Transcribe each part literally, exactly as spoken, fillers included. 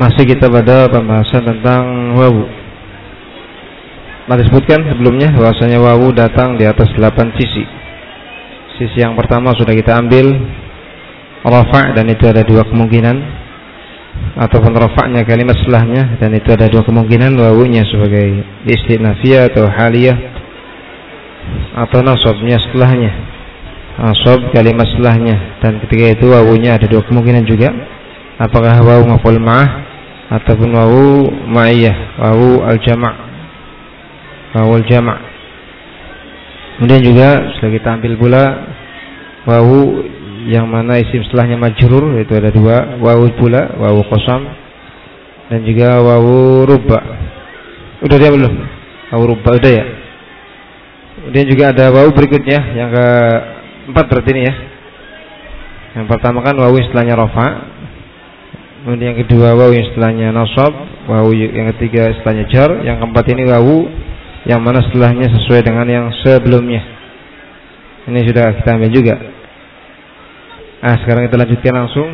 Masih kita pada pembahasan tentang wawu. Telah disebutkan sebelumnya bahwasanya wawu datang di atas delapan sisi. Sisi yang pertama sudah kita ambil, rafa', dan itu ada dua kemungkinan, ataupun rafa'nya kalimat setelahnya, dan itu ada dua kemungkinan, wawunya sebagai istinafiyah atau haliyah, atau nasabnya setelahnya, nasab kalimat setelahnya. Dan ketika itu wawunya ada dua kemungkinan juga, apakah wawu maf'ul ma'ah ataupun wawu ma'iyah, wawu al-jama', wawu al-jama'. Kemudian juga sudah kita ambil pula wawu yang mana isim setelahnya majrur, itu ada dua, wawu pula, wawu qasam, dan juga wawu rubba. Udah dia belum? Wawu rubba udah ya. Kemudian juga ada wawu berikutnya yang keempat berarti ini ya. Yang pertama kan wawu setelahnya rafa'. Kemudian yang kedua wawu yang setelahnya nasab, wawu yang ketiga setelahnya jar, yang keempat ini wawu yang mana setelahnya sesuai dengan yang sebelumnya. Ini sudah kita ambil juga. Ah, sekarang kita lanjutkan langsung.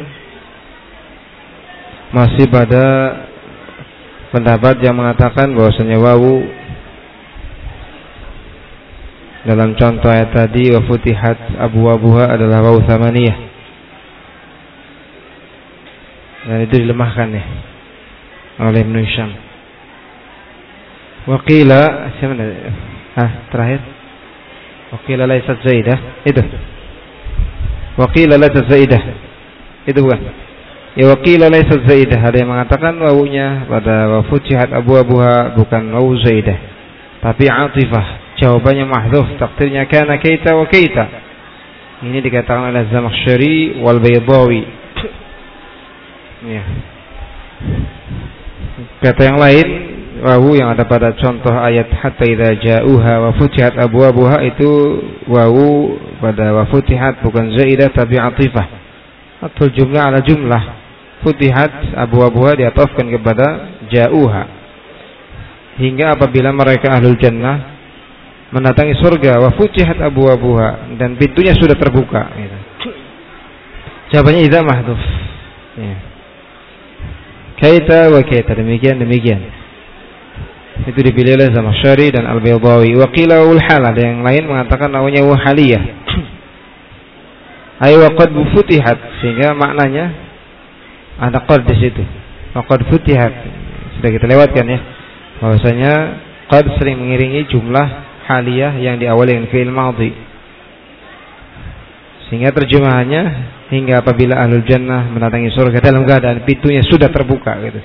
Masih pada pendapat yang mengatakan bahwasanya wawu dalam contoh ayat tadi, wa futihat abwabuha, adalah wawu tsamaniyah. Dan itu dilemahkan ya oleh Ibnu Hisham. Waqila, siapa ah terakhir? Waqila laysat zaidah, itu. Waqila laysat zaidah, itu bukan? Ya, waqila laysat zaidah, ada yang mengatakan wawunya pada wa futihat abwabuha bukan wawu zaidah, tapi atifah. Jawabannya mahdhuf, takdirnya kana kaita wa kaita. Ini dikatakan oleh Zamakhsyari wal Baydawi. Ya. Kata yang lain, wawu yang ada pada contoh ayat hatta idza ja'uha wa futihat abwabuha, itu wawu pada wa futihat bukan zaidah tapi atifah. Atau jumlah ala jumlah. Futihat abwabuha diatofkan kepada ja'uha. Hingga apabila mereka ahlul jannah mendatangi surga, wa futihat abwabuha, dan pintunya sudah terbuka gitu. Jawabannya idza mahdhuf. Ya. Kaita wa kaita, demikian demikian. Itu dipilih oleh Zamakhsyari dan Al-Baydawi. Wa qila wal hal, ada yang lain mengatakan namanya wa haliyah. Ay wa qad futihat, sehingga maknanya ada qad di situ. Wa qad futihat. Sudah kita lewatkan ya. Bahwasanya qad sering mengiringi jumlah haliyah yang diawali dengan fi'il madhi. Sehingga terjemahannya hingga apabila ahlul jannah mendatangi surga dalam keadaan pintunya sudah terbuka gitu.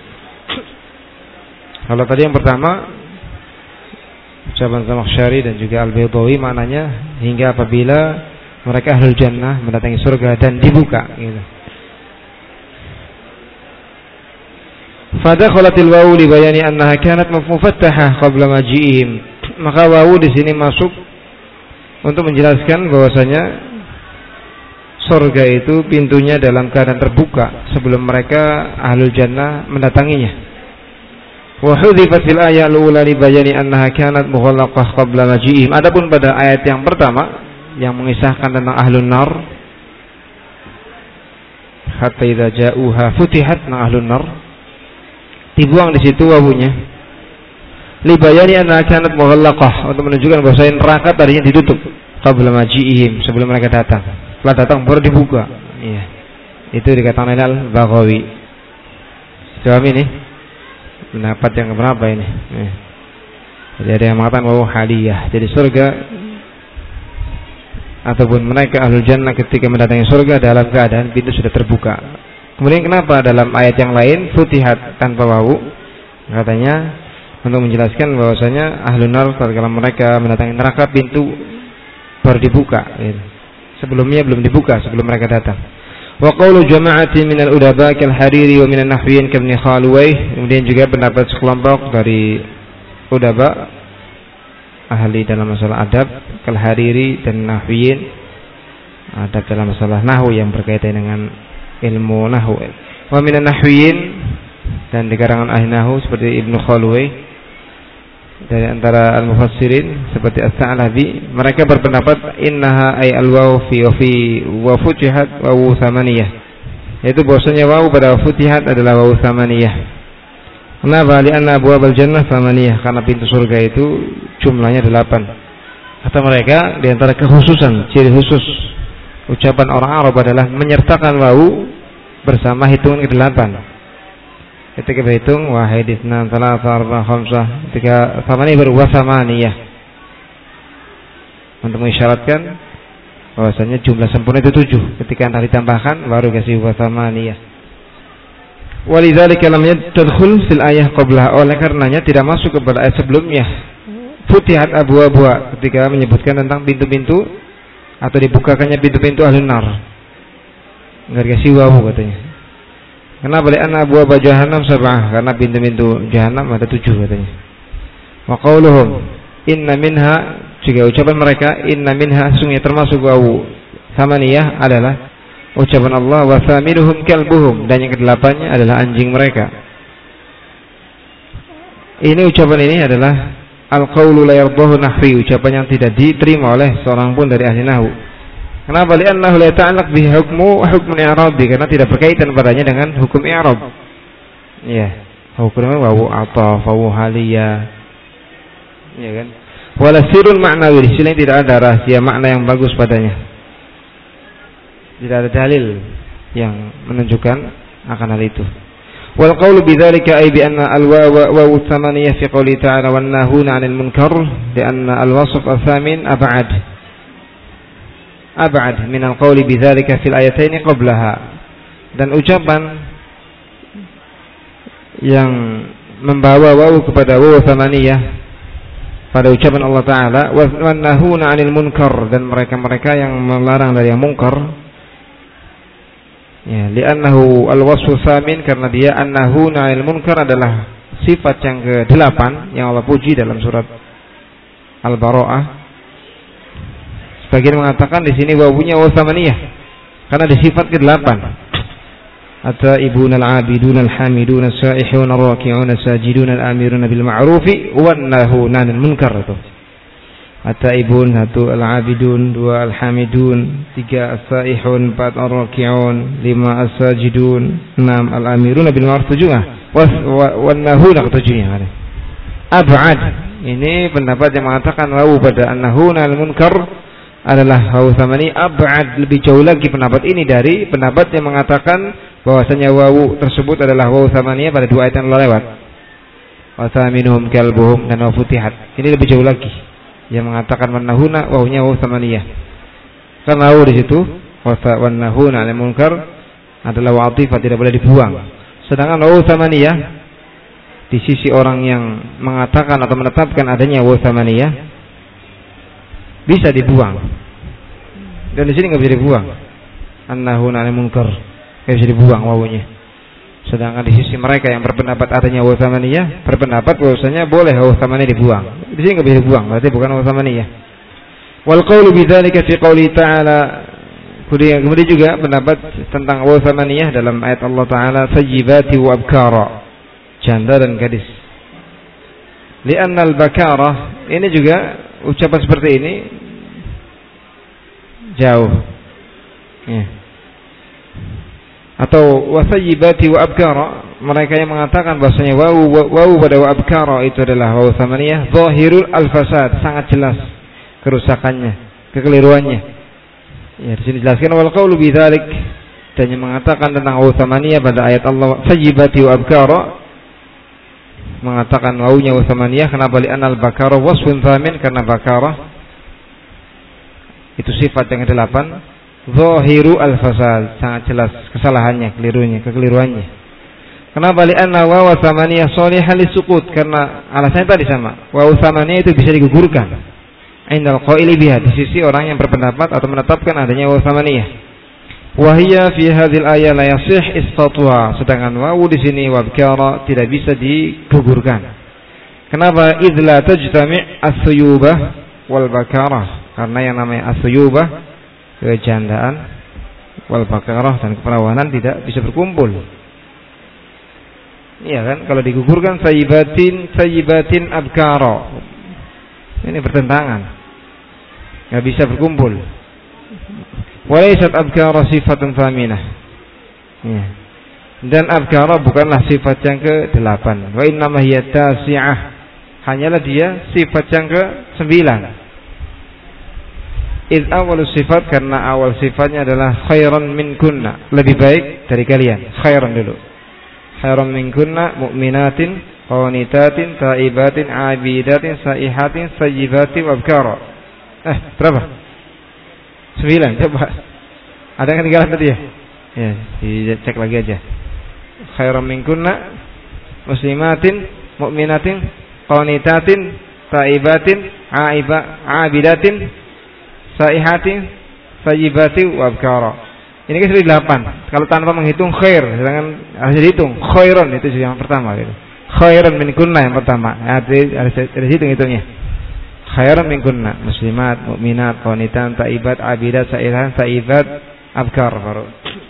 Kalau tadi yang pertama ucapan Zamakhsyari dan juga Al-Baydawi, maknanya hingga apabila mereka ahlul jannah mendatangi surga dan dibuka gitu. Fadakhalatil wawu li bayani annaha kanat mufattahah qabla maji'ihim. Maka wawu di sini masuk untuk menjelaskan bahwasanya surga itu pintunya dalam keadaan terbuka sebelum mereka ahlul jannah mendatanginya. Wa hudhifat fil ayat al-ula li bayani annaha kanat mughallaqah qabla maji'ihim. Adapun pada ayat yang pertama yang mengisahkan tentang ahlun nar, hatta idza ja'uha futihat, na ahlun nar, dibuang di situ wawunya. Li bayani annaha kanat mughallaqah, untuk menunjukkan bahwa neraka tadinya ditutup qabla maji'ihim, sebelum mereka datang. Setelah datang baru dibuka. Iya. Itu dikatakan oleh Al-Baghawi. Jawab ini pendapat yang keberapa ini? Eh. Jadi ada yang mengatakan bahwa haliyah. Jadi surga ataupun mereka ahlul jannah ketika mendatangi surga dalam keadaan pintu sudah terbuka. Kemudian kenapa dalam ayat yang lain futihat tanpa wawu? Katanya untuk menjelaskan bahwasanya ahlun nar tatkala mereka mendatangi neraka pintu baru dibuka gitu. Sebelumnya belum dibuka sebelum mereka datang. Wa qawlu jama'ati minal udaba kal hariri wa minan nahwiyin ka ibn Khalwayh. Kemudian juga pendapat sekelompok dari udaba, ahli dalam masalah adab, kal hariri dan nahwiyin, adab dalam masalah nahwu yang berkaitan dengan ilmu nahwu. Wa minan nahwiyin, dan di kalangan ahli nahwu seperti Ibnu Khalwayh. Dari antara al-mufassirin seperti As-Sa'labi, mereka berpendapat innaha ay al-waw fi wa fi wa futihat wa tsamaniyah. yaitu bahwasanya wawu pada futihat adalah wawu tsamaniyah. Kenapa? Li'anna abwabal jannah tsamaniyah, karena pintu surga itu jumlahnya delapan. Kata mereka, di antara kekhususan, ciri khusus ucapan orang Arab adalah menyertakan wawu bersama hitungan ke delapan. Ketika berhitung wahid, itsnan, tsalatsa, arba'a, khamsah, ketika tsamaniyah baru wa tsamaniyah, untuk mengisyaratkan bahwasanya jumlah sempurna itu tujuh. Ketika antara ditambahkan baru kasih wa tsamaniyah. Walidzalika lam yadkhul fil ayah qabla, oleh karenanya tidak masuk kepada ayat sebelumnya futihat abwaaba, ketika menyebutkan tentang pintu-pintu atau dibukakannya pintu-pintu ahlun nar. Enggak dikasih wawu katanya. Kenapa? Li'anna abwaaba jahannam sab'ah, karena pintu-pintu jahanam ada tujuh katanya. Wa qauluhum inna minha, juga ucapan mereka inna minha, sungguh termasuk wawu tsamaniyah adalah ucapan Allah wa thaminuhum kalbuhum, dan yang kedelapannya adalah anjing mereka. Ini ucapan ini adalah al-qaulu la yardahu nahwi, ucapan yang tidak diterima oleh seorang pun dari ahli nahwu. Kenapa? Li'annahu la ta'allaq bihi hukmu hukmun i'rabi, karena tidak berkaitan padanya dengan hukum i'rab. Ya, hukumnya wawu ataf, wawu haliyah. Ya kan? Wala sirrun ma'nawi, di sini tidak ada rahasia makna yang bagus padanya. Tidak ada dalil yang menunjukkan akan hal itu. Wal qawlu bidzalika ay bi anna al-wawa wa tsamaniyah fi qouli ta'ala wan nahuna 'anil munkar, li anna al-wasf ats-tsamin ab'ad ab'ad min al-qawli bidzalika fil ayatayn qablaha. Dan ucapan yang membawa wawu kepada wawu tsamaniyah pada ucapan Allah Ta'ala wan nahuna 'anil munkar, dan mereka-mereka yang melarang dari yang mungkar, ya, li'annahu al-wasfu tsamin, karena dia annahu na'il munkar adalah sifat yang kedelapan yang Allah puji dalam surat Al-Bara'ah. Sebagian mengatakan di sini wawunya wawu tsamaniyah karena di sifat kedelapan. At-taibuna al-'abiduna al-hamiduna as-sa'ihuna ar-raki'una as-sajiduna al-amiruna bil ma'rufi wan nahuna 'anil munkar. Itu At-taibun, satu, al-'abidun, dua, al-hamidun, tiga, as-saihun, empat, ar-raki'un, lima, as-sajidun, enam, al-amiruna bil ma'ruf, tujuh, wan nahuna, ketujuhnya. Ab'ad, ini pendapat yang mengatakan wawu pada an-nahuna al-munkar adalah wawu tsamani. Ab'ad, lebih jauh lagi pendapat ini dari pendapat yang mengatakan bahwasanya wawu tersebut adalah wawu tsamaniyah pada dua ayat yang lewat. Wa thaminuhum kalbuhum dan wa futihat. Ini lebih jauh lagi yang mengatakan wanahuna wawunya wawu tsamaniyah. Karena wawu di situ wanahuna 'anil munkar adalah wawu atifah, tidak boleh dibuang. Sedangkan wawu tsamaniyah di sisi orang yang mengatakan atau menetapkan adanya wawu tsamaniyah bisa dibuang. Dan di sini enggak bisa dibuang. Annahuna 'anil munkar enggak bisa dibuang wawunya. Sedangkan di sisi mereka yang berpendapat adanya wawu tsamaniyah berpendapat bahwasanya boleh wawu tsamaniyah dibuang. Di sini enggak bisa dibuang, berarti bukan wawu tsamaniyah. Wal qaulu bidzalika fi qouli ta'ala, kemudian kemudian juga pendapat tentang wawu tsamaniyah dalam ayat Allah Ta'ala sayyibati wa abkara, janda dan gadis. Li'anna al-bakara, ini juga ucapan seperti ini jauh. Ya. Atau wasayyibati wa abkara, mereka yang mengatakan bahwasanya wawu wawu pada wa abkara itu adalah wawu tsamaniyah zahirul al-fasad, sangat jelas kerusakannya, kekeliruannya. Ya, di sini dijelaskan wal qaulu bidzalik, dan yang mengatakan tentang wawu tsamaniyah pada ayat Allah sayyibati wa abkara mengatakan wawunya wawu tsamaniyah. Kenapa? Li'anal bakara wasfun tsamin, karena bakara itu sifat yang kedelapan. Zahiru al-fasad, sangat jelas kesalahannya, kelirunya, kekeliruannya. Kenapa? Li'anna wawu tsamaniyah shalihah lisukut, karena alasannya tadi sama. Wawu tsamaniyah itu bisa digugurkan indal qaili biha, di sisi orang yang berpendapat atau menetapkan adanya wawu tsamaniyah. Wa hiya fi hadhil ayah la yasih isqatuha, sedangkan wawu di sini wabkara tidak bisa digugurkan. Kenapa? Idz la tajtami' as-suyubah wal bakara, karena yang namanya as-suyubah kejandaan wal bakarah dan keperawanan tidak bisa berkumpul. Iya kan? Kalau digugurkan sayyibatin sayyibatin abkara, ini bertentangan, nggak bisa berkumpul. Walaysat abkara sifatun tsaminah, Ya. Dan abkara bukanlah sifat yang ke delapan. Wa innama hiya tasi'ah. Hanyalah dia sifat yang ke sembilan. Iz awal sifat, karena awal sifatnya adalah khairan min kunna, lebih baik dari kalian. Khairan dulu. Khairan min kunna mu'minatin, qanitatin, taibatin, abidatin, saihatin, sayyibatin, wabkara. Eh, berapa? Sembilan, coba. Ada yang ketinggalan tadi ya? Ya, dicek lagi aja. Khairan min kunna muslimatin, mu'minatin, qanitatin, taibatin, aiba, abidatin, saihatin, sayyibatin, wabkara. Ini kan sudah delapan. Kalau tanpa menghitung khair, sedangkan harus dihitung khairan, itu yang pertama gitu. Khairan min kunna yang pertama. Harus harus dihitung hitungnya. Khairan min kunna muslimat, mukminat, qanitan, taibat, abidat, saihat, sayyibat, abkar baru.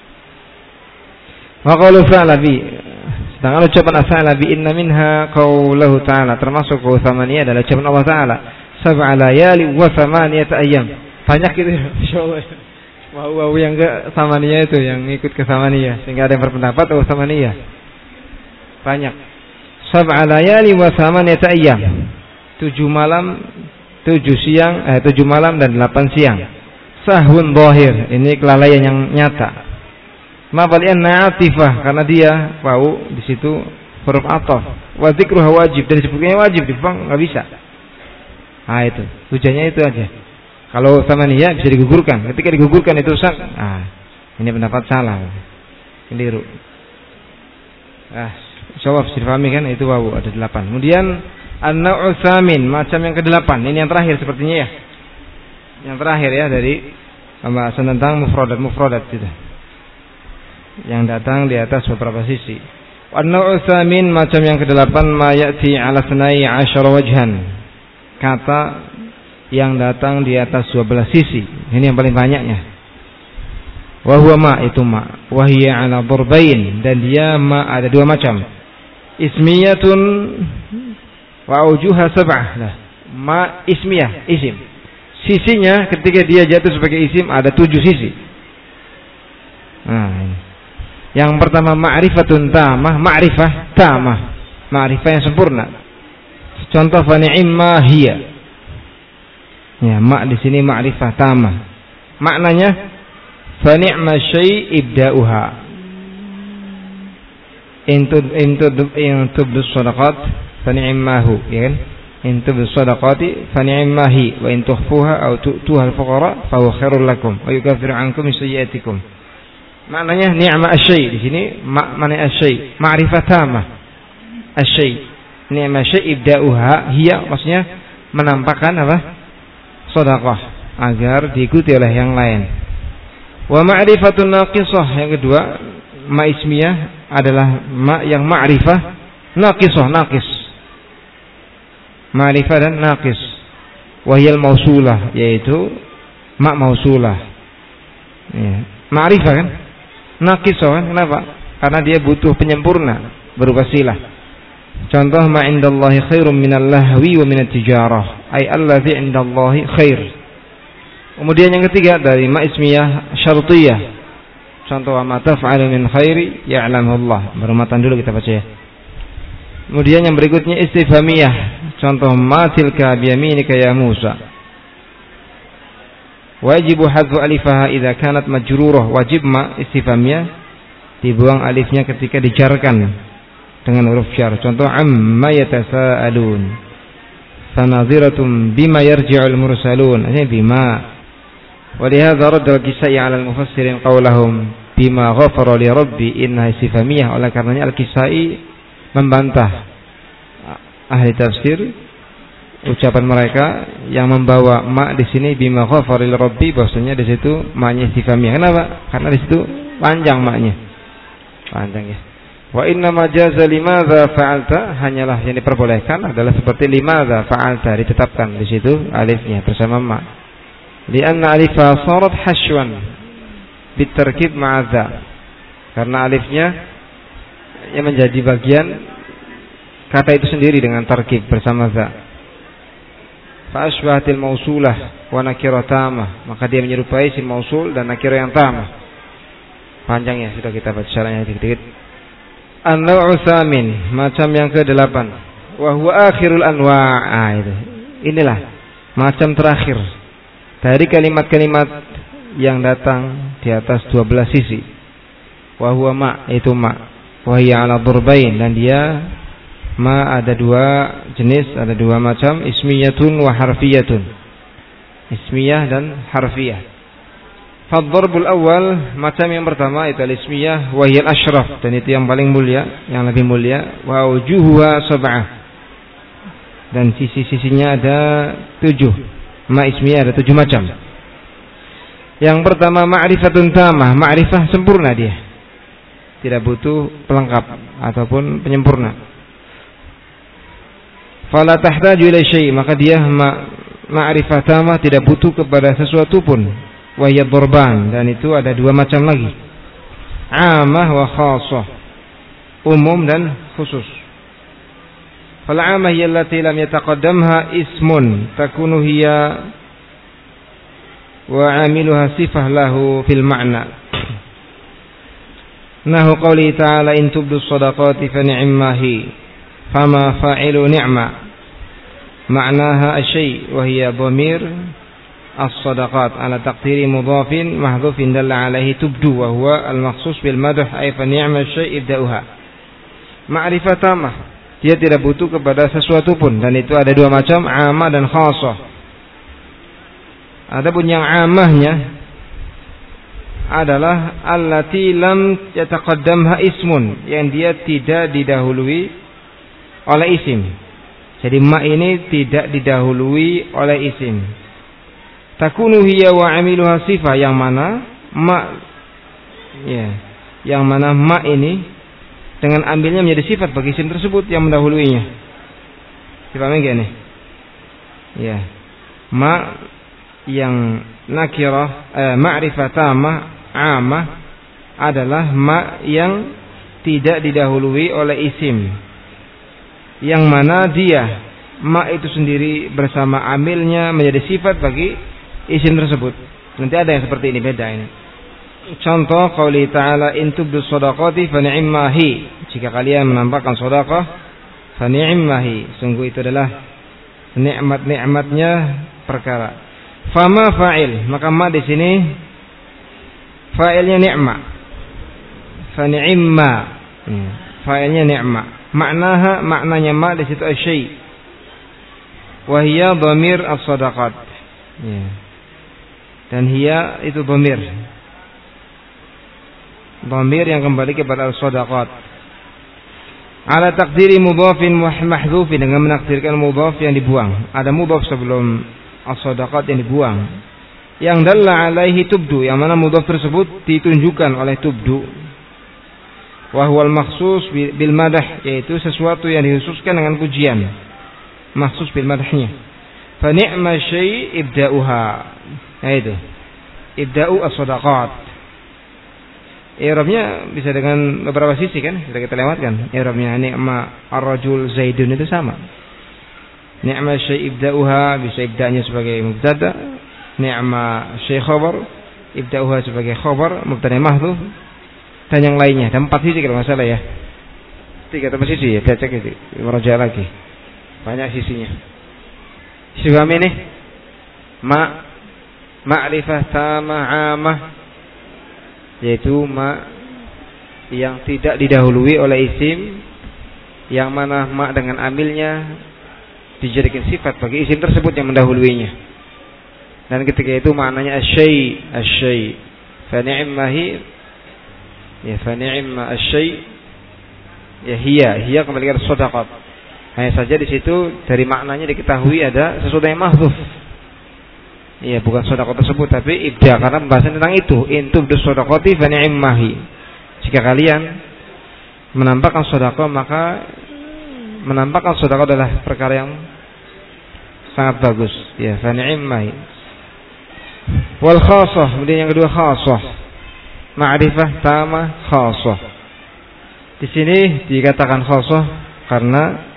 Wa qaulu Sa'labi. Sedangkan ucapan As-Sa'labi, inna minha qaulahu ta'ala, termasuk qaul-thamaniyah adalah ucapan Allah Ta'ala, sab'a layali wa thamaniyata ayyam. Banyak gitu insyaallah. Wow, wow yang ke samaniyah itu, yang ikut ke samaniyah, sehingga ada yang berpendapat oh samaniyah. Banyak. Sab'a layali wa thamaniyata ayyam. Tujuh malam, tujuh siang, eh tujuh malam dan delapan siang. Sahwun zahir, ini kelalaian yang nyata. Mabali'anna atifah, karena dia wow di situ huruf ataf. Wa dzikruha wajib, dan disebutnya wajib, dibuang enggak bisa. Ah itu, tujuannya itu aja. Kalau samaniyah bisa digugurkan. Ketika digugurkan itu sah. Ah, ini pendapat salah. Keliru. Ah, insyaallah bisa dipahami kan, itu wawu ada delapan. Kemudian an-nau'u tsamin, macam yang kedelapan. Ini yang terakhir sepertinya ya. Yang terakhir ya dari pembahasan tentang mufradat-mufradat itu. Yang datang di atas beberapa sisi. An-nau'u tsamin, macam yang kedelapan, ma ya'ti 'ala thnai 'asyara wajhan. Kata yang datang di atas dua belas sisi. Ini yang paling banyaknya. Wa huwa ma, itu ma. Wa hiya 'ala darbain, dan dia ma ada dua macam. Ismiyatun wa aujuha sab'ah. Nah, ma ismiyah, isim. Sisinya ketika dia jatuh sebagai isim ada tujuh sisi. Nah, ini. Yang pertama ma'rifatun tamah, ma'rifah tamah. Ma'rifah yang sempurna. Contoh fa ni'ma hiya. Ya, ma di sini ma'rifah tamah. Maknanya fa ni'ma syai' ibda'uha. Intud intud intubus sadaqat fa ni'mahu, ya kan? Intubus sadaqati fa ni'mahi wa in tukhfuha aw tu'tuha al-fuqara fa huwa khairul lakum wa yukaffiru 'ankum sayyi'atikum. Maknanya ni'ma asy-syai' di sini makna asy-syai' ma'rifah tamah. Asy-syai' ni'ma syai' ibda'uha hiya, maksudnya menampakkan apa? Sedekah agar diikuti oleh yang lain. Wa ma'rifatun naqisah, yang kedua ma ismiyah adalah ma yang ma'rifah naqisah, naqis. Ma'rifah dan naqis. Wa hiyal mausulah, yaitu ma mausulah. Ya, ma'rifah kan? Naqisah kan? Kenapa? Karena dia butuh penyempurna berupa silah. Contoh ma indallahi khairum minal lahwi wa minat tijarah, ay allazi indallahi khair. Kemudian yang ketiga dari ma ismiyah syartiyah. Contoh ma taf'alu min khairi ya'lamu Allah. Berumatan dulu kita baca ya. Kemudian yang berikutnya istifhamiyah. Contoh ma tilka biyaminika ya Musa. Wajibu hadfu alifaha idza kanat majrurah. Wajib ma istifhamiyah dibuang alifnya ketika dijarkan dengan huruf jar. Contoh amma yatasaalun, fanadhiratun bima yarji'ul mursalun. Ini bima. Wa lihadza radda al-Kisai 'ala al-mufassirin qawlahum bima ghafara li rabbi inna istifhamiyah. Oleh karenanya al-Kisai membantah ahli tafsir ucapan mereka yang membawa ma di sini bima ghafara li rabbi, bahwasanya di situ ma-nya istifhamiyah. Kenapa? Karena di situ panjang ma-nya. Panjang ya. Wa inna ma jaza limadza fa'alta, hanyalah yang diperbolehkan adalah seperti limadza fa'alta, ditetapkan di situ alifnya bersama ma. Lianna alifah sarat hashwan bitarkib ma'adza, karena alifnya yang menjadi bagian kata itu sendiri dengan tarkib bersama za. Fa asbahatil mausulah wa nakirah tamah, maka dia menyerupai isim mausul dan nakirah yang tamah. Panjang ya, sudah kita baca caranya dikit-dikit. An-naw'u tsamin, macam yang kedelapan. Wa huwa akhirul anwa'. Ah, itu. Inilah macam terakhir dari kalimat-kalimat yang datang di atas dua belas sisi. Wa huwa ma, itu ma. Wa hiya 'ala durbain, dan dia ma ada dua jenis, ada dua macam, ismiyatun wa harfiyatun. Ismiyah dan harfiyah. Fadh-dharbul awal, macam yang pertama itu al-ismiyah wa hiya al-ashraf, dan itu yang paling mulia, yang lebih mulia. Wa wujuhuha sab'ah, dan sisi-sisinya ada tujuh. Ma ismiyah ada tujuh macam. Yang pertama ma'rifatun tamah, ma'rifah sempurna dia, tidak butuh pelengkap ataupun penyempurna. Fala tahtaju ila syai', maka dia ma ma'rifah tamah, tidak butuh kepada sesuatu pun. Wa hiya dzarban, dan itu ada dua macam lagi, amah wa khassah, umum dan khusus. Fal amah hiya allati lam yataqaddamha ismun takunu hiya wa amiluha sifah lahu fil ma'na. Nahu qawli ta'ala in tubdu shadaqati fa ni'mahi fama fa'ilu ni'ma, ma'naha asy-syai' wa hiya dhamir as-sadaqat ala taqdiri mudhafin mahdhufin dalla alaihi tubdu wa huwa al-makhsus bil madh ay fa ni'ma syai' ibda'uha. Ma'rifah tamah, dia tidak butuh kepada sesuatu pun, dan itu ada dua macam, amah dan khassah. Adapun yang amahnya adalah allati lam yataqaddamha ismun, yang dia tidak didahului oleh isim. Jadi ma ini tidak didahului oleh isim. Takunu hiya wa amiluha sifah, yang mana ma ya, yang mana ma ini dengan ambilnya menjadi sifat bagi isim tersebut yang mendahuluinya. Dipahami enggak nih? Ya. Ma yang nakirah, eh, ma'rifah tamah amah adalah ma yang tidak didahului oleh isim, yang mana dia ma itu sendiri bersama amilnya menjadi sifat bagi isim tersebut. Nanti ada yang seperti ini, beda ini. Contoh qauli ta'ala in tubdu shadaqati fa ni'mahi, jika kalian menampakkan sedekah, fa ni'mahi, sungguh itu adalah nikmat-nikmatnya perkara. Fama fa'il, maka ma di sini fa'ilnya ni'ma. Fa ni'ma, fa'ilnya ni'ma. Maknaha, maknanya ma di situ asy-syai'. Wa hiya dhamir as-sadaqat. Ya. Dan hiya itu dhamir. Dhamir yang kembali kepada as-sadaqat. Ala taqdiri mudhafin mahdhufin, dengan menakdirkan mudhaf yang dibuang. Ada mudhaf sebelum as-sadaqat yang dibuang, yang dalla alaihi tubdu, yang mana mudhaf tersebut ditunjukkan oleh tubdu. Wa huwal makhsus bil madah, yaitu sesuatu yang dikhususkan dengan pujian, makhsus bil madahnya. Fa ni'ma syai' ibda'uha, yaitu ibda'u as-sadaqat. I'rabnya bisa dengan beberapa sisi kan, sudah kita lewatkan. I'rabnya ni'ma ar-rajul zaidun itu sama. Ni'ma syai' ibda'uha, bisa ibda'nya sebagai mubtada. Ni'ma syai' khabar, ibda'uha sebagai khabar, mubtada mahdhuf, dan yang lainnya. Dan empat sisi kalau nggak salah ya. Tiga atau empat sisi ya, kita cek itu. Meraja lagi. Banyak sisinya. Sifat ini ma ma'rifah tamah amah, yaitu ma yang tidak didahului oleh isim, yang mana ma dengan amilnya dijadikan sifat bagi isim tersebut yang mendahuluinya. Dan ketika itu maknanya asy-syai', asy-syai'. Fa ni'mahi, ya fa ni'ma asy-syai', ya hiya, hiya kembali ke shadaqat. Hanya saja di situ dari maknanya diketahui ada sesuatu yang mahdzuf. Iya, bukan shadaqah tersebut tapi ibda, karena pembahasan tentang itu. In tubdu shadaqati fa ni'mahi. Jika kalian menampakkan sedekah, maka menampakkan sedekah adalah perkara yang sangat bagus. Ya, fa ni'mahi. Wal khassah, kemudian yang kedua khassah. Ma'rifah tamah khassah. Di sini dikatakan khassah karena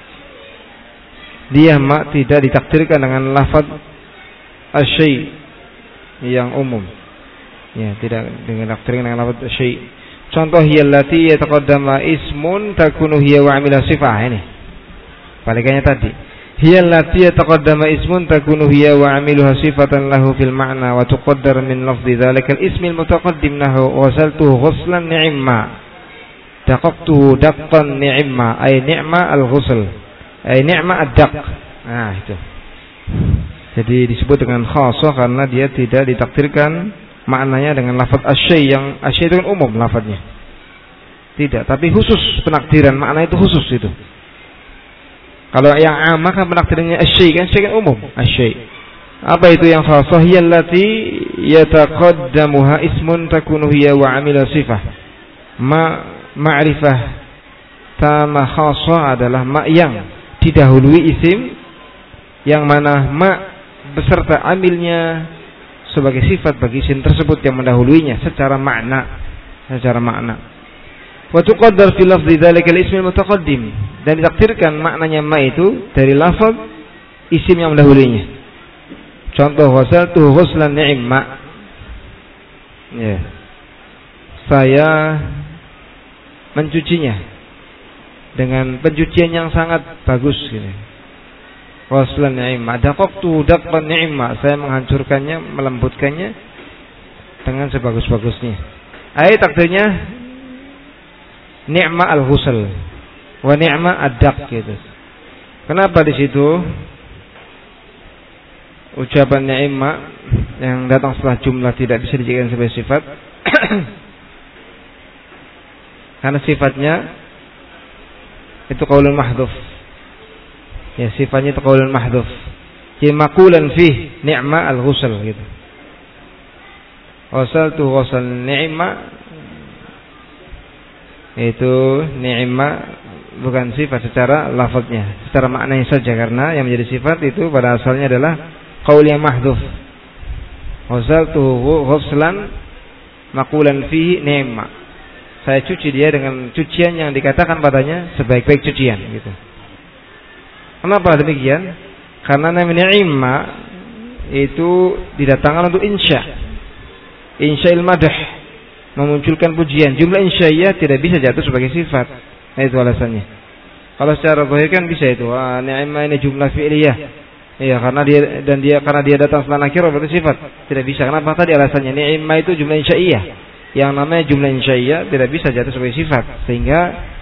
dia ma tidak ditakdirkan dengan lafaz asy-syai' yang umum. Ya, tidak dengan takdiran dengan lafaz syai'. Contoh hiya allati yataqaddama ismun takunu hiya wa amila sifah ini. Balikannya tadi. Hiya allati yataqaddama ismun takunu hiya wa amiluha sifatan lahu fil ma'na wa tuqaddar min lafzi dzalikal ismi al mutaqaddim nahu ghasaltuhu ghuslan ni'ma. Daqaqtuhu daqqan ni'ma ay ni'ma al-ghusl. Ay ni'ma ad-daq. Nah, itu. Jadi disebut dengan khassah karena dia tidak ditakdirkan maknanya dengan lafaz asy-syai' yang asy-syai' itu kan umum lafaznya. Tidak, tapi khusus penakdiran makna itu khusus itu. Kalau yang amah kan penakdirannya asy-syai' kan syai' kan umum, asy-syai'. Apa itu yang khassah? Hiya allati yataqaddamuha ismun takunu hiya wa amila sifah. Ma ma'rifah tama khassah adalah ma yang didahului isim yang mana ma beserta amilnya sebagai sifat bagi isim tersebut yang mendahuluinya secara makna, secara makna. Wa tuqaddar fi lafzi dzalikal ismi al-mutaqaddim, dan ditakdirkan maknanya ma itu dari lafaz isim yang mendahuluinya. Contoh ghasaltu ghuslan ni'ma. Ya. Saya mencucinya dengan pencucian yang sangat bagus gitu. Ghuslan ni'ma. Daqaqtu daqqan ni'ma. Saya menghancurkannya, melembutkannya dengan sebagus-bagusnya. Ayat takdirnya ni'ma al-ghusl wa ni'ma ad-daq gitu. Kenapa di situ ucapan ni'ma yang datang setelah jumlah tidak bisa dijadikan sebagai sifat? Karena sifatnya itu qaulun mahdhuf. Ya, sifatnya itu qaulun mahdhuf. Jadi maqulan fih ni'ma al-ghusl gitu. Ghasaltu ghusl ni'ma, itu ni'ma bukan sifat secara lafaznya, secara maknanya saja, karena yang menjadi sifat itu pada asalnya adalah qaul yang mahdhuf. Ghasaltu ghuslan maqulan fihi ni'ma. Saya cuci dia dengan cucian yang dikatakan padanya sebaik-baik cucian gitu. Kenapa demikian? Karena namanya ni'ma itu didatangkan untuk insya. Insya'il madah, memunculkan pujian. Jumlah insya'iyah tidak bisa jatuh sebagai sifat. Nah, itu alasannya. Kalau secara zahir kan bisa itu. Wah, ni'ma ini jumlah fi'liyah. Iya, karena dia dan dia karena dia datang setelah nakirah berarti sifat. Tidak bisa. Kenapa tadi alasannya? Ni'ma itu jumlah insya'iyah. Yang namanya jumlah insya'iyah tidak bisa jatuh sebagai sifat. Sehingga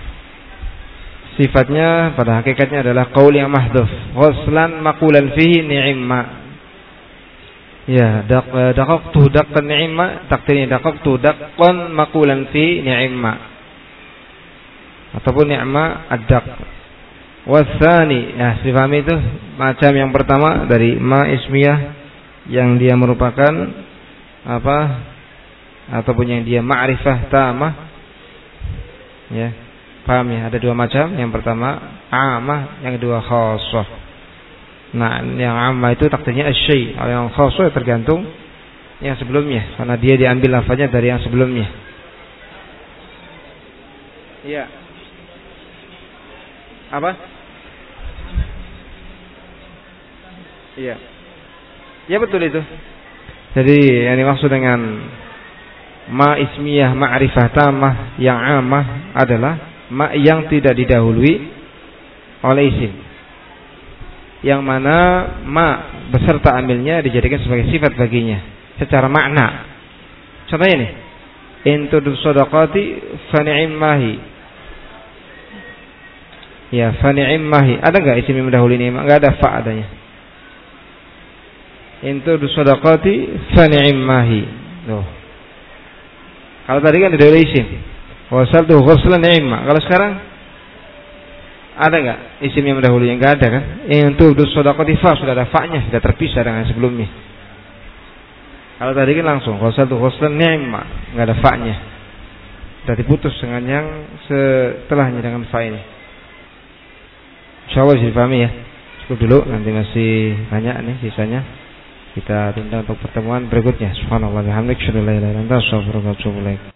sifatnya pada hakikatnya adalah qaul yang mahdhuf. Ghuslan maqulan fihi ni'ma. Ya, daqaqtu daqqan ni'ma, takdirnya daqaqtu daqqan maqulan fi ni'ma. Ataupun ni'ma ad-daq. Wasani, ya, difahami itu macam yang pertama dari ma ismiyah yang dia merupakan apa? Ataupun yang dia ma'rifah tamah. Ya. Paham ya? Ada dua macam. Yang pertama amah, yang kedua khassah. Nah, yang amah itu takdirnya asy-syai'. Kalau yang khassah tergantung yang sebelumnya, karena dia diambil lafaznya dari yang sebelumnya. Iya. Apa? Iya. Ya betul itu. Jadi yang dimaksud dengan ma ismiyah ma'rifah tamah yang amah adalah ma yang tidak didahului oleh isim, yang mana ma beserta amilnya dijadikan sebagai sifat baginya secara makna. Contohnya nih, in tudus shadaqati fa ni'mahi. Ya, fa ni'mahi. Ada enggak isim yang mendahului ini? Enggak ada, fa adanya. In tudus shadaqati fa ni'mahi. Tuh. Kalau tadi kan didahului isim. Wasaltu ghuslan ni'ma. Kalau sekarang ada enggak isim yang mendahului? Enggak ada kan? In tudus shadaqati fa, sudah ada fa-nya, sudah terpisah dengan sebelumnya. Kalau tadi kan langsung wasaltu ghuslan ni'ma, enggak ada fa-nya. Sudah diputus dengan yang setelahnya dengan fa ini. Insyaallah bisa dipahami ya. Cukup dulu, nanti masih banyak nih sisanya. Kita tunda untuk pertemuan berikutnya. Subhanallah wa bihamdihi, asyhadu an la ilaha illa anta, astaghfiruka wa atubu ilaik.